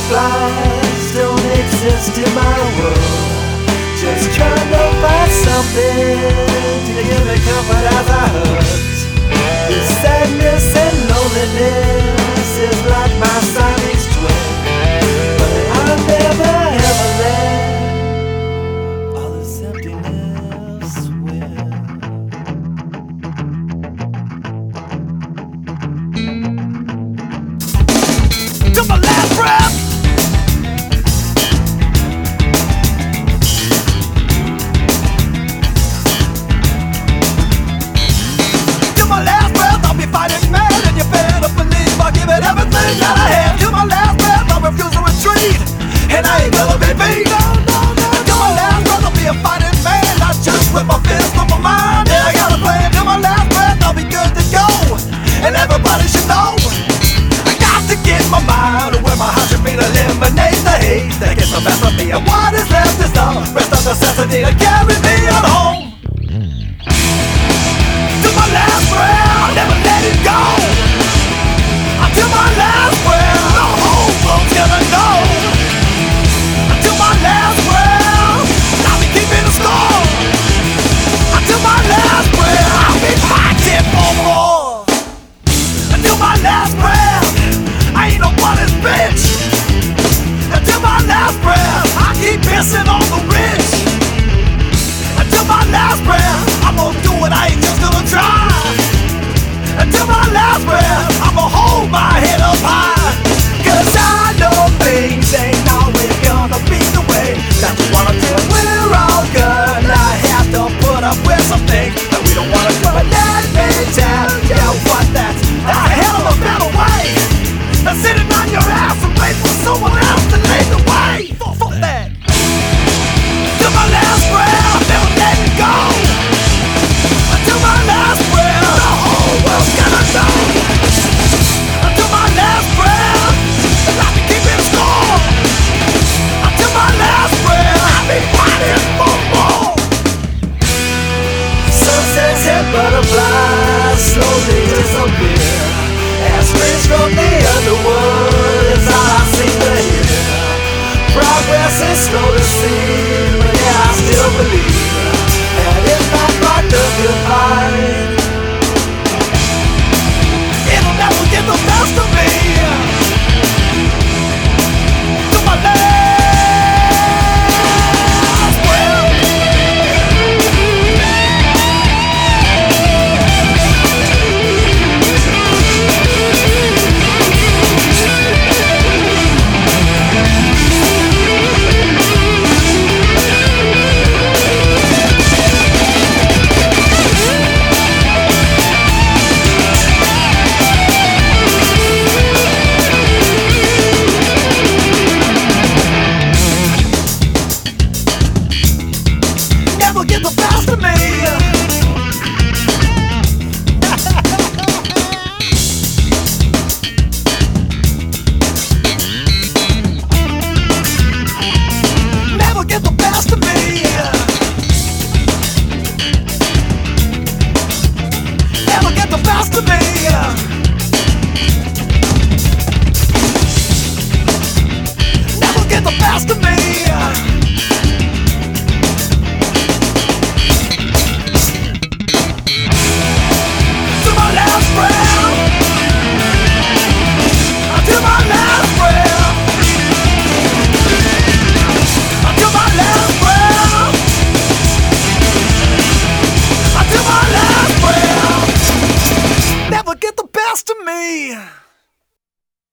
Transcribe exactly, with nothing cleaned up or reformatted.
butterflies don't exist in my world. Just trying to find something to give me comfort as I hurt. This sadness and loneliness is like my Siamese twin, but I'll never ever let all this emptiness win. To my last breath, to my last breath, I'll be fighting mad, and you better believe I'll give it everything that I have. To my last breath, I'll refuse to retreat, and I ain't gonna be beat. No, no, no. To my last breath, I'll be a fighting man, not just with my fist, but my mind. Yeah, I got a plan. To my last breath, I'll be good to go, and everybody should know I got to get my mind where my heart should be, to eliminate the hate that gets the best of me. And what is left is the rest of necessity to carry me on home. To my last breath, I'll never let it go. Until my last breath, the whole world's gonna know. Until my last breath, I'll be keeping the score. Until my last breath, I'll be fighting for more. Until my last breath, I ain't nobody's bitch. Until my last breath, I keep pissing on the rich. Until my last breath, I'm gonna do it, I ain't just gonna try. Until my last breath, I'ma hold my head up high. Cause I know things ain't always gonna be the way that we wanna do it. We're all gonna have to put up with some things that we don't wanna do. But let me tell you what, that's a hell of a better way than sitting on your ass and wait for someone else to lead the way. Fuck that. Till my last breath, I'll never let it go. Until my last breath, the whole world's gonna know. Until my last breath, I'll be keeping score. Until my last breath, I'll be fighting for more. Sunsets and butterflies slowly disappear as screams from the underworld is all I seem to hear. Progress is slow to see, but yeah, I still believe